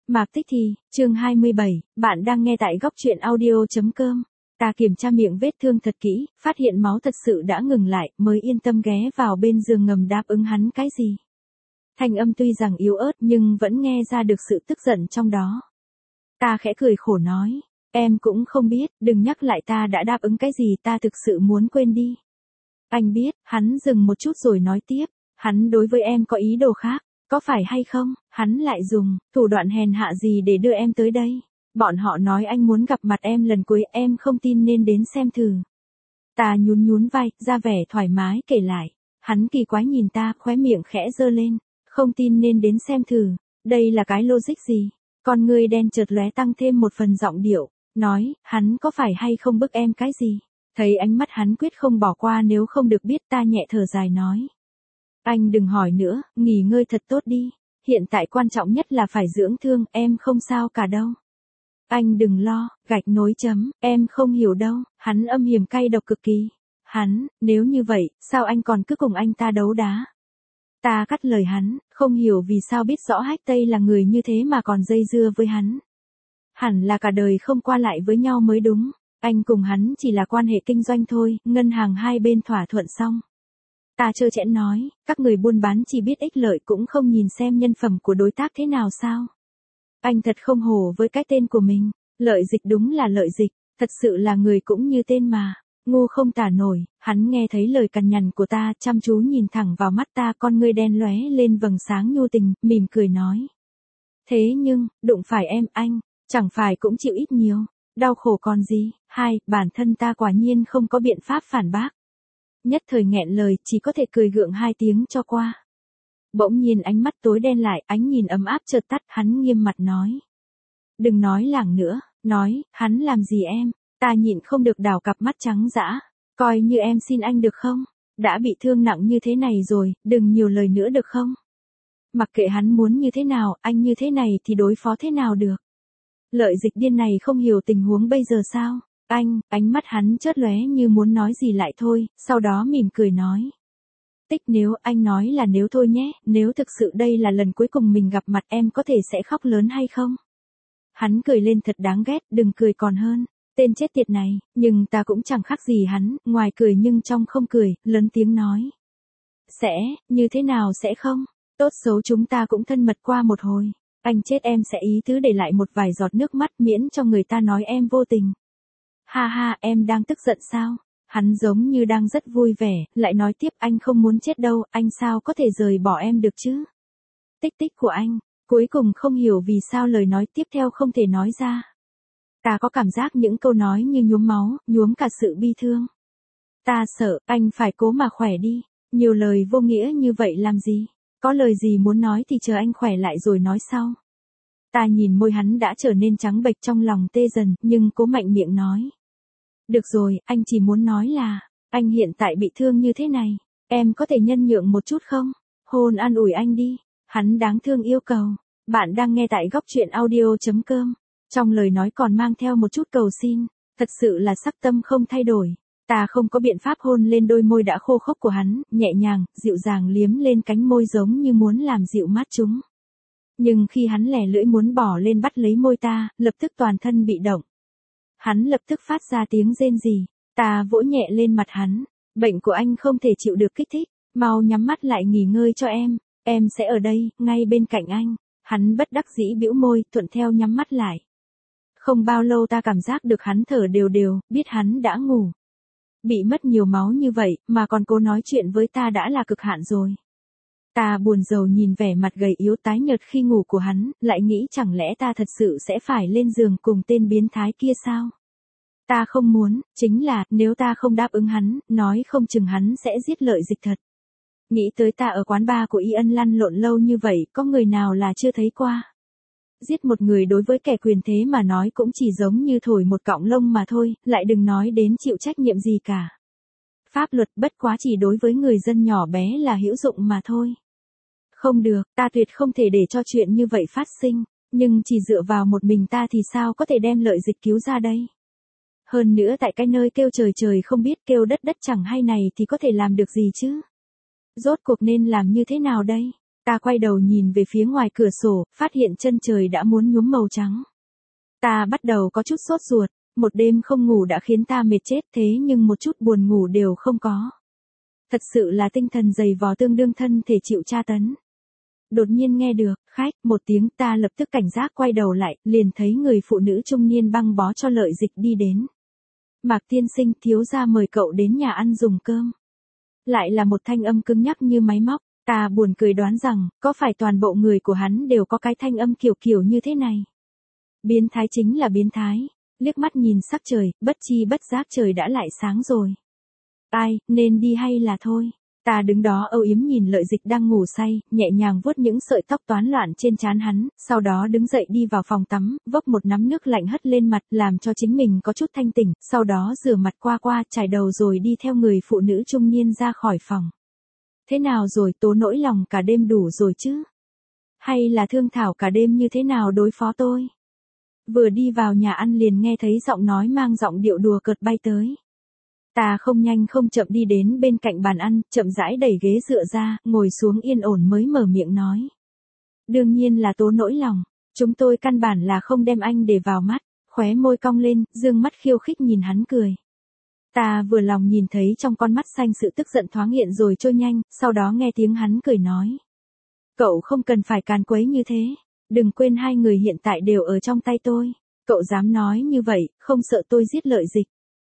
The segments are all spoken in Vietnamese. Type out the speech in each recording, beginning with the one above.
Mạc Tích Thì, chương 27, bạn đang nghe tại góc truyện audio.com. Ta kiểm tra miệng vết thương thật kỹ, phát hiện máu thật sự đã ngừng lại, mới yên tâm ghé vào bên giường ngầm đáp ứng hắn cái gì. Thanh âm tuy rằng yếu ớt nhưng vẫn nghe ra được sự tức giận trong đó. Ta khẽ cười khổ nói, em cũng không biết, đừng nhắc lại ta đã đáp ứng cái gì, ta thực sự muốn quên đi. Anh biết, hắn dừng một chút rồi nói tiếp, hắn đối với em có ý đồ khác. Có phải hay không, hắn lại dùng thủ đoạn hèn hạ gì để đưa em tới đây? Bọn họ nói anh muốn gặp mặt em lần cuối, em không tin nên đến xem thử. Ta nhún vai, ra vẻ thoải mái kể lại. Hắn kỳ quái nhìn ta, khóe miệng khẽ giơ lên. Không tin nên đến xem thử. Đây là cái logic gì? Con người đen chợt lóe tăng thêm một phần giọng điệu. Nói, hắn có phải hay không bức em cái gì? Thấy ánh mắt hắn quyết không bỏ qua nếu không được biết, ta nhẹ thở dài nói. Anh đừng hỏi nữa, nghỉ ngơi thật tốt đi. Hiện tại quan trọng nhất là phải dưỡng thương, em không sao cả đâu. Anh đừng lo, gạch nối chấm, em không hiểu đâu. Hắn âm hiểm cay độc cực kỳ. Hắn, nếu như vậy, sao anh còn cứ cùng anh ta đấu đá? Ta cắt lời hắn, không hiểu vì sao biết rõ Hách Tây là người như thế mà còn dây dưa với hắn. Hẳn là cả đời không qua lại với nhau mới đúng. Anh cùng hắn chỉ là quan hệ kinh doanh thôi, ngân hàng hai bên thỏa thuận xong. Ta trơ trẽn nói, các người buôn bán chỉ biết ích lợi cũng không nhìn xem nhân phẩm của đối tác thế nào sao. Anh thật không hổ với cái tên của mình, lợi dịch đúng là lợi dịch, thật sự là người cũng như tên mà, ngu không tả nổi. Hắn nghe thấy lời cằn nhằn của ta, chăm chú nhìn thẳng vào mắt ta, con ngươi đen lóe lên vầng sáng nhu tình, mỉm cười nói. Thế nhưng, đụng phải em anh, chẳng phải cũng chịu ít nhiều, đau khổ còn gì. Hai, bản thân ta quả nhiên không có biện pháp phản bác. Nhất thời nghẹn lời, chỉ có thể cười gượng hai tiếng cho qua. Bỗng nhiên ánh mắt tối đen lại, ánh nhìn ấm áp chợt tắt, hắn nghiêm mặt nói. Đừng nói lảng nữa, nói, hắn làm gì em? Ta nhịn không được đảo cặp mắt trắng dã. Coi như em xin anh được không? Đã bị thương nặng như thế này rồi, đừng nhiều lời nữa được không? Mặc kệ hắn muốn như thế nào, anh như thế này thì đối phó thế nào được? Lợi dịch điên này không hiểu tình huống bây giờ sao? Anh, ánh mắt hắn chớp lóe như muốn nói gì lại thôi, sau đó mỉm cười nói. Tích, nếu anh nói là nếu thôi nhé, nếu thực sự đây là lần cuối cùng mình gặp mặt, em có thể sẽ khóc lớn hay không? Hắn cười lên thật đáng ghét, đừng cười còn hơn, tên chết tiệt này, nhưng ta cũng chẳng khác gì hắn, ngoài cười nhưng trong không cười, lớn tiếng nói. Sẽ, như thế nào sẽ không? Tốt xấu chúng ta cũng thân mật qua một hồi, anh chết em sẽ ý tứ để lại một vài giọt nước mắt miễn cho người ta nói em vô tình. Ha ha, em đang tức giận sao? Hắn giống như đang rất vui vẻ, lại nói tiếp, anh không muốn chết đâu, anh sao có thể rời bỏ em được chứ? Tích tích của anh, cuối cùng không hiểu vì sao lời nói tiếp theo không thể nói ra. Ta có cảm giác những câu nói như nhuốm máu, nhuốm cả sự bi thương. Ta sợ, anh phải cố mà khỏe đi, nhiều lời vô nghĩa như vậy làm gì? Có lời gì muốn nói thì chờ anh khỏe lại rồi nói sau. Ta nhìn môi hắn đã trở nên trắng bệch, trong lòng tê dần, nhưng cố mạnh miệng nói. Được rồi, anh chỉ muốn nói là, anh hiện tại bị thương như thế này, em có thể nhân nhượng một chút không? Hôn an ủi anh đi. Hắn đáng thương yêu cầu. Bạn đang nghe tại góc truyện audio.com. Trong lời nói còn mang theo một chút cầu xin, thật sự là sắc tâm không thay đổi. Ta không có biện pháp hôn lên đôi môi đã khô khốc của hắn, nhẹ nhàng, dịu dàng liếm lên cánh môi giống như muốn làm dịu mát chúng. Nhưng khi hắn lẻ lưỡi muốn bỏ lên bắt lấy môi ta, lập tức toàn thân bị động. Hắn lập tức phát ra tiếng rên rỉ, ta vỗ nhẹ lên mặt hắn, bệnh của anh không thể chịu được kích thích, mau nhắm mắt lại nghỉ ngơi cho em sẽ ở đây, ngay bên cạnh anh. Hắn bất đắc dĩ bĩu môi, thuận theo nhắm mắt lại. Không bao lâu ta cảm giác được hắn thở đều đều, biết hắn đã ngủ. Bị mất nhiều máu như vậy, mà còn cố nói chuyện với ta đã là cực hạn rồi. Ta buồn rầu nhìn vẻ mặt gầy yếu tái nhợt khi ngủ của hắn, lại nghĩ chẳng lẽ ta thật sự sẽ phải lên giường cùng tên biến thái kia sao? Ta không muốn, chính là, nếu ta không đáp ứng hắn, nói không chừng hắn sẽ giết lợi dịch thật. Nghĩ tới ta ở quán bar của Y Ân lăn lộn lâu như vậy, có người nào là chưa thấy qua. Giết một người đối với kẻ quyền thế mà nói cũng chỉ giống như thổi một cọng lông mà thôi, lại đừng nói đến chịu trách nhiệm gì cả. Pháp luật bất quá chỉ đối với người dân nhỏ bé là hữu dụng mà thôi. Không được, ta tuyệt không thể để cho chuyện như vậy phát sinh, nhưng chỉ dựa vào một mình ta thì sao có thể đem lợi dịch cứu ra đây? Hơn nữa tại cái nơi kêu trời trời không biết kêu đất đất chẳng hay này thì có thể làm được gì chứ? Rốt cuộc nên làm như thế nào đây? Ta quay đầu nhìn về phía ngoài cửa sổ, phát hiện chân trời đã muốn nhuốm màu trắng. Ta bắt đầu có chút sốt ruột, một đêm không ngủ đã khiến ta mệt chết thế nhưng một chút buồn ngủ đều không có. Thật sự là tinh thần dày vò tương đương thân thể chịu tra tấn. Đột nhiên nghe được, khách, một tiếng ta lập tức cảnh giác quay đầu lại, liền thấy người phụ nữ trung niên băng bó cho Lợi Dịch đi đến. Mạc tiên sinh, thiếu gia mời cậu đến nhà ăn dùng cơm. Lại là một thanh âm cứng nhắc như máy móc, ta buồn cười đoán rằng, có phải toàn bộ người của hắn đều có cái thanh âm kiểu kiểu như thế này. Biến thái chính là biến thái, liếc mắt nhìn sắc trời, bất chi bất giác trời đã lại sáng rồi. Ai, nên đi hay là thôi? Ta đứng đó âu yếm nhìn Lợi Dịch đang ngủ say, nhẹ nhàng vuốt những sợi tóc toán loạn trên trán hắn, sau đó đứng dậy đi vào phòng tắm, vốc một nắm nước lạnh hất lên mặt, làm cho chính mình có chút thanh tỉnh, sau đó rửa mặt qua chải đầu rồi đi theo người phụ nữ trung niên ra khỏi phòng. Thế nào rồi, tố nỗi lòng cả đêm đủ rồi chứ? Hay là thương thảo cả đêm như thế nào đối phó tôi? Vừa đi vào nhà ăn liền nghe thấy giọng nói mang giọng điệu đùa cợt bay tới. Ta không nhanh không chậm đi đến bên cạnh bàn ăn, chậm rãi đẩy ghế dựa ra, ngồi xuống yên ổn mới mở miệng nói. Đương nhiên là tố nỗi lòng, chúng tôi căn bản là không đem anh để vào mắt, khóe môi cong lên, dương mắt khiêu khích nhìn hắn cười. Ta vừa lòng nhìn thấy trong con mắt xanh sự tức giận thoáng hiện rồi trôi nhanh, sau đó nghe tiếng hắn cười nói. Cậu không cần phải càn quấy như thế, đừng quên hai người hiện tại đều ở trong tay tôi, cậu dám nói như vậy, không sợ tôi giết Lợi Dịch.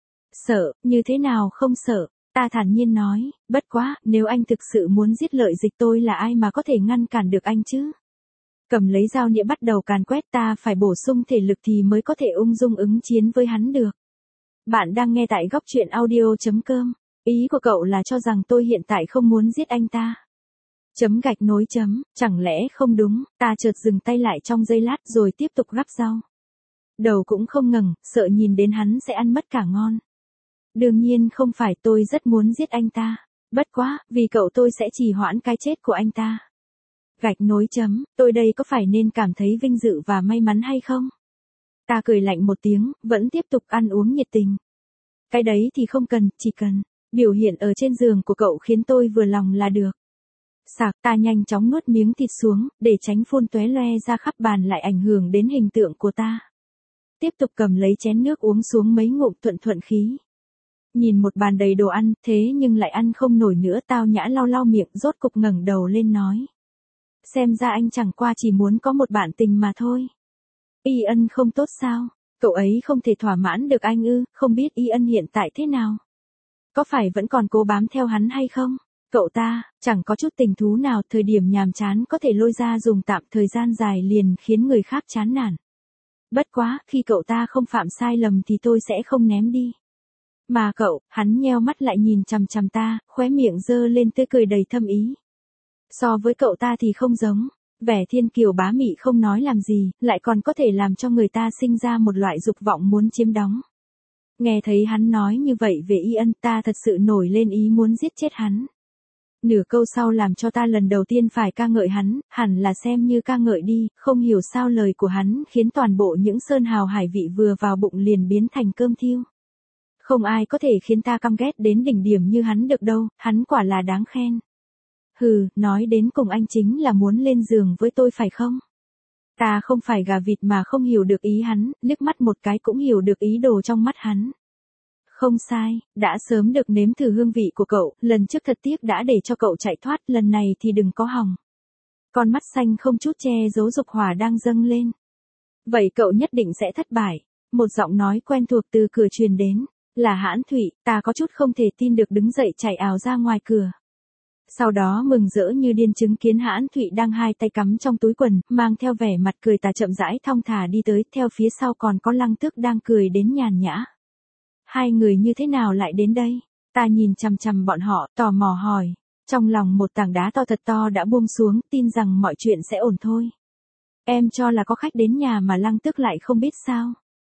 Sợ, như thế nào không sợ, ta thản nhiên nói, bất quá, nếu anh thực sự muốn giết Lợi Dịch tôi là ai mà có thể ngăn cản được anh chứ? Cầm lấy dao nĩa bắt đầu càn quét ta phải bổ sung thể lực thì mới có thể ung dung ứng chiến với hắn được. Bạn đang nghe tại góc truyện audio.com, ý của cậu là cho rằng tôi hiện tại không muốn giết anh ta. Chấm gạch nối chấm, chẳng lẽ không đúng, ta chợt dừng tay lại trong giây lát rồi tiếp tục gắp rau. Đầu cũng không ngẩng, sợ nhìn đến hắn sẽ ăn mất cả ngon. Đương nhiên không phải tôi rất muốn giết anh ta. Bất quá, vì cậu tôi sẽ trì hoãn cái chết của anh ta. Gạch nối chấm, tôi đây có phải nên cảm thấy vinh dự và may mắn hay không? Ta cười lạnh một tiếng, vẫn tiếp tục ăn uống nhiệt tình. Cái đấy thì không cần, chỉ cần biểu hiện ở trên giường của cậu khiến tôi vừa lòng là được. Sạc, ta nhanh chóng nuốt miếng thịt xuống, để tránh phun tóe loe ra khắp bàn lại ảnh hưởng đến hình tượng của ta. Tiếp tục cầm lấy chén nước uống xuống mấy ngụm thuận khí. Nhìn một bàn đầy đồ ăn, thế nhưng lại ăn không nổi nữa, tao nhã lau miệng, rốt cục ngẩng đầu lên nói. Xem ra anh chẳng qua chỉ muốn có một bạn tình mà thôi. Y Ân không tốt sao? Cậu ấy không thể thỏa mãn được anh ư, không biết Y Ân hiện tại thế nào? Có phải vẫn còn cố bám theo hắn hay không? Cậu ta, chẳng có chút tình thú nào, thời điểm nhàm chán có thể lôi ra dùng tạm thời gian dài liền khiến người khác chán nản. Bất quá, khi cậu ta không phạm sai lầm thì tôi sẽ không ném đi. Mà cậu, hắn nheo mắt lại nhìn chằm chằm ta, khóe miệng giơ lên tươi cười đầy thâm ý. So với cậu ta thì không giống, vẻ thiên kiều bá mị không nói làm gì, lại còn có thể làm cho người ta sinh ra một loại dục vọng muốn chiếm đóng. Nghe thấy hắn nói như vậy về Y Ân, ta thật sự nổi lên ý muốn giết chết hắn. Nửa câu sau làm cho ta lần đầu tiên phải ca ngợi hắn, hẳn là xem như ca ngợi đi, không hiểu sao lời của hắn khiến toàn bộ những sơn hào hải vị vừa vào bụng liền biến thành cơm thiêu. Không ai có thể khiến ta căm ghét đến đỉnh điểm như hắn được đâu, hắn quả là đáng khen. Hừ, nói đến cùng anh chính là muốn lên giường với tôi phải không? Ta không phải gà vịt mà không hiểu được ý hắn, liếc mắt một cái cũng hiểu được ý đồ trong mắt hắn. Không sai, đã sớm được nếm thử hương vị của cậu, lần trước thật tiếc đã để cho cậu chạy thoát, lần này thì đừng có hòng. Con mắt xanh không chút che giấu dục hỏa đang dâng lên. Vậy cậu nhất định sẽ thất bại. Một giọng nói quen thuộc từ cửa truyền đến. Là Hãn Thụy, ta có chút không thể tin được đứng dậy chạy ào ra ngoài cửa. Sau đó mừng rỡ như điên chứng kiến Hãn Thụy đang hai tay cắm trong túi quần, mang theo vẻ mặt cười tà chậm rãi thong thả đi tới, theo phía sau còn có Lăng Tước đang cười đến nhàn nhã. Hai người như thế nào lại đến đây? Ta nhìn chằm chằm bọn họ, tò mò hỏi. Trong lòng một tảng đá to thật to đã buông xuống, tin rằng mọi chuyện sẽ ổn thôi. Em cho là có khách đến nhà mà Lăng Tước lại không biết sao?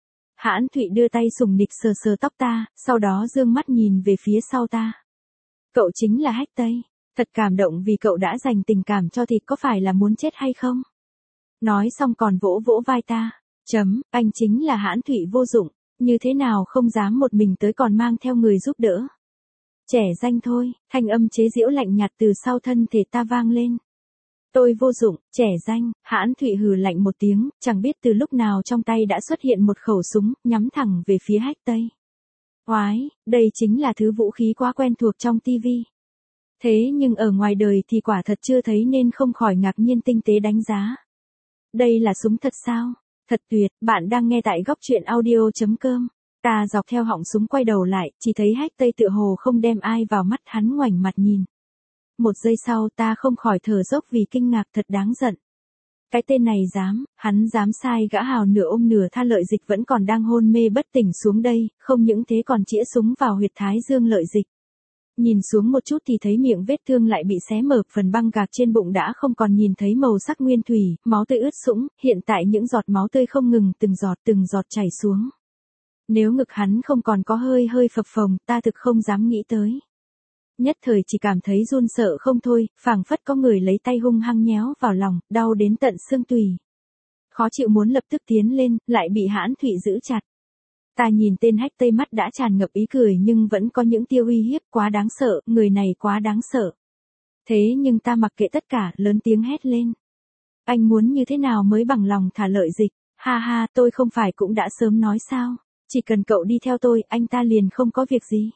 Hãn Thụy đưa tay sùng nịch sờ sờ tóc ta, sau đó dương mắt nhìn về phía sau ta. Cậu chính là Hách Tây. Thật cảm động vì cậu đã dành tình cảm cho thì có phải là muốn chết hay không? Nói xong còn vỗ vỗ vai ta. Anh chính là Hãn Thụy vô dụng, như thế nào không dám một mình tới còn mang theo người giúp đỡ. Trẻ danh thôi, thanh âm chế giễu lạnh nhạt từ sau thân thể ta vang lên. Tôi vô dụng, trẻ danh, Hãn Thụy hừ lạnh một tiếng, chẳng biết từ lúc nào trong tay đã xuất hiện một khẩu súng, nhắm thẳng về phía Hách Tây. Oái, đây chính là thứ vũ khí quá quen thuộc trong tivi. Thế nhưng ở ngoài đời thì quả thật chưa thấy nên không khỏi ngạc nhiên tinh tế đánh giá. Đây là súng thật sao? Thật tuyệt, bạn đang nghe tại góc truyện audio.com. Ta dọc theo họng súng quay đầu lại, chỉ thấy Hách Tây tựa hồ không đem ai vào mắt, hắn ngoảnh mặt nhìn. Một giây sau ta không khỏi thở dốc vì kinh ngạc, thật đáng giận. Cái tên này hắn dám sai gã hào nửa ôm nửa tha Lợi Dịch vẫn còn đang hôn mê bất tỉnh xuống đây, không những thế còn chĩa súng vào huyệt thái dương Lợi Dịch. Nhìn xuống một chút thì thấy miệng vết thương lại bị xé mở, phần băng gạc trên bụng đã không còn nhìn thấy màu sắc nguyên thủy, máu tươi ướt sũng, hiện tại những giọt máu tươi không ngừng từng giọt chảy xuống. Nếu ngực hắn không còn có hơi phập phồng, ta thực không dám nghĩ tới. Nhất thời chỉ cảm thấy run sợ không thôi, phảng phất có người lấy tay hung hăng nhéo vào lòng, đau đến tận xương tủy. Khó chịu muốn lập tức tiến lên, lại bị Hãn Thụy giữ chặt. Ta nhìn tên Hách Tây mắt đã tràn ngập ý cười nhưng vẫn có những tia uy hiếp, quá đáng sợ, người này quá đáng sợ. Thế nhưng ta mặc kệ tất cả, lớn tiếng hét lên. Anh muốn như thế nào mới bằng lòng thả Lợi Dịch? Ha ha, tôi không phải cũng đã sớm nói sao? Chỉ cần cậu đi theo tôi, anh ta liền không có việc gì.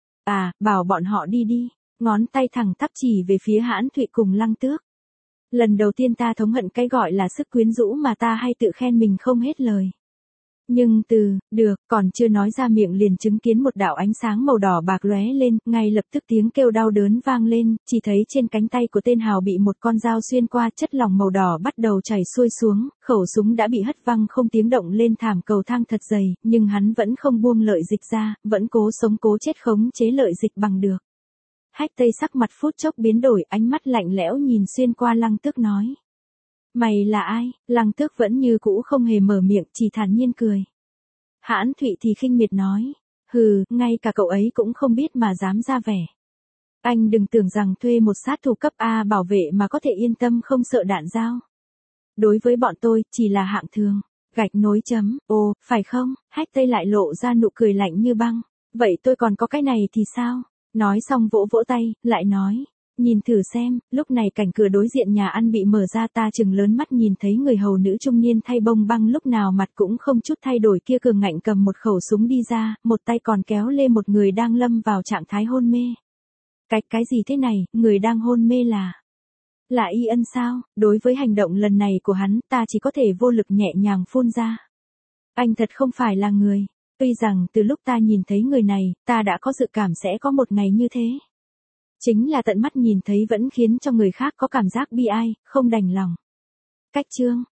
À, bảo bọn họ đi đi. Ngón tay thẳng tắp chỉ về phía Hãn Thụy cùng Lăng Tước. Lần đầu tiên ta thống hận cái gọi là sức quyến rũ mà ta hay tự khen mình không hết lời. Nhưng được, còn chưa nói ra miệng liền chứng kiến một đạo ánh sáng màu đỏ bạc lóe lên, ngay lập tức tiếng kêu đau đớn vang lên, chỉ thấy trên cánh tay của tên hào bị một con dao xuyên qua, chất lỏng màu đỏ bắt đầu chảy xuôi xuống, khẩu súng đã bị hất văng không tiếng động lên thảm cầu thang thật dày, nhưng hắn vẫn không buông Lợi Dịch ra, vẫn cố sống cố chết khống chế Lợi Dịch bằng được. Hách Tây sắc mặt phút chốc biến đổi, ánh mắt lạnh lẽo nhìn xuyên qua Lăng Tước nói. Mày là ai? Lăng Tước vẫn như cũ không hề mở miệng, chỉ thản nhiên cười. Hãn Thụy thì khinh miệt nói. Hừ, ngay cả cậu ấy cũng không biết mà dám ra vẻ. Anh đừng tưởng rằng thuê một sát thủ cấp A bảo vệ mà có thể yên tâm không sợ đạn dao. Đối với bọn tôi, chỉ là hạng thường. Gạch nối chấm, ồ, phải không? Hách Tây lại lộ ra nụ cười lạnh như băng. Vậy tôi còn có cái này thì sao? Nói xong vỗ vỗ tay, lại nói. Nhìn thử xem, lúc này cảnh cửa đối diện nhà ăn bị mở ra, ta chừng lớn mắt nhìn thấy người hầu nữ trung niên thay bông băng lúc nào mặt cũng không chút thay đổi kia cường ngạnh cầm một khẩu súng đi ra, một tay còn kéo lê một người đang lâm vào trạng thái hôn mê. Cái gì thế này, người đang hôn mê là Y Ân sao? Đối với hành động lần này của hắn, ta chỉ có thể vô lực nhẹ nhàng phun ra. Anh thật không phải là người. Tuy rằng từ lúc ta nhìn thấy người này, ta đã có dự cảm sẽ có một ngày như thế. Chính là tận mắt nhìn thấy vẫn khiến cho người khác có cảm giác bi ai, không đành lòng. Cách chương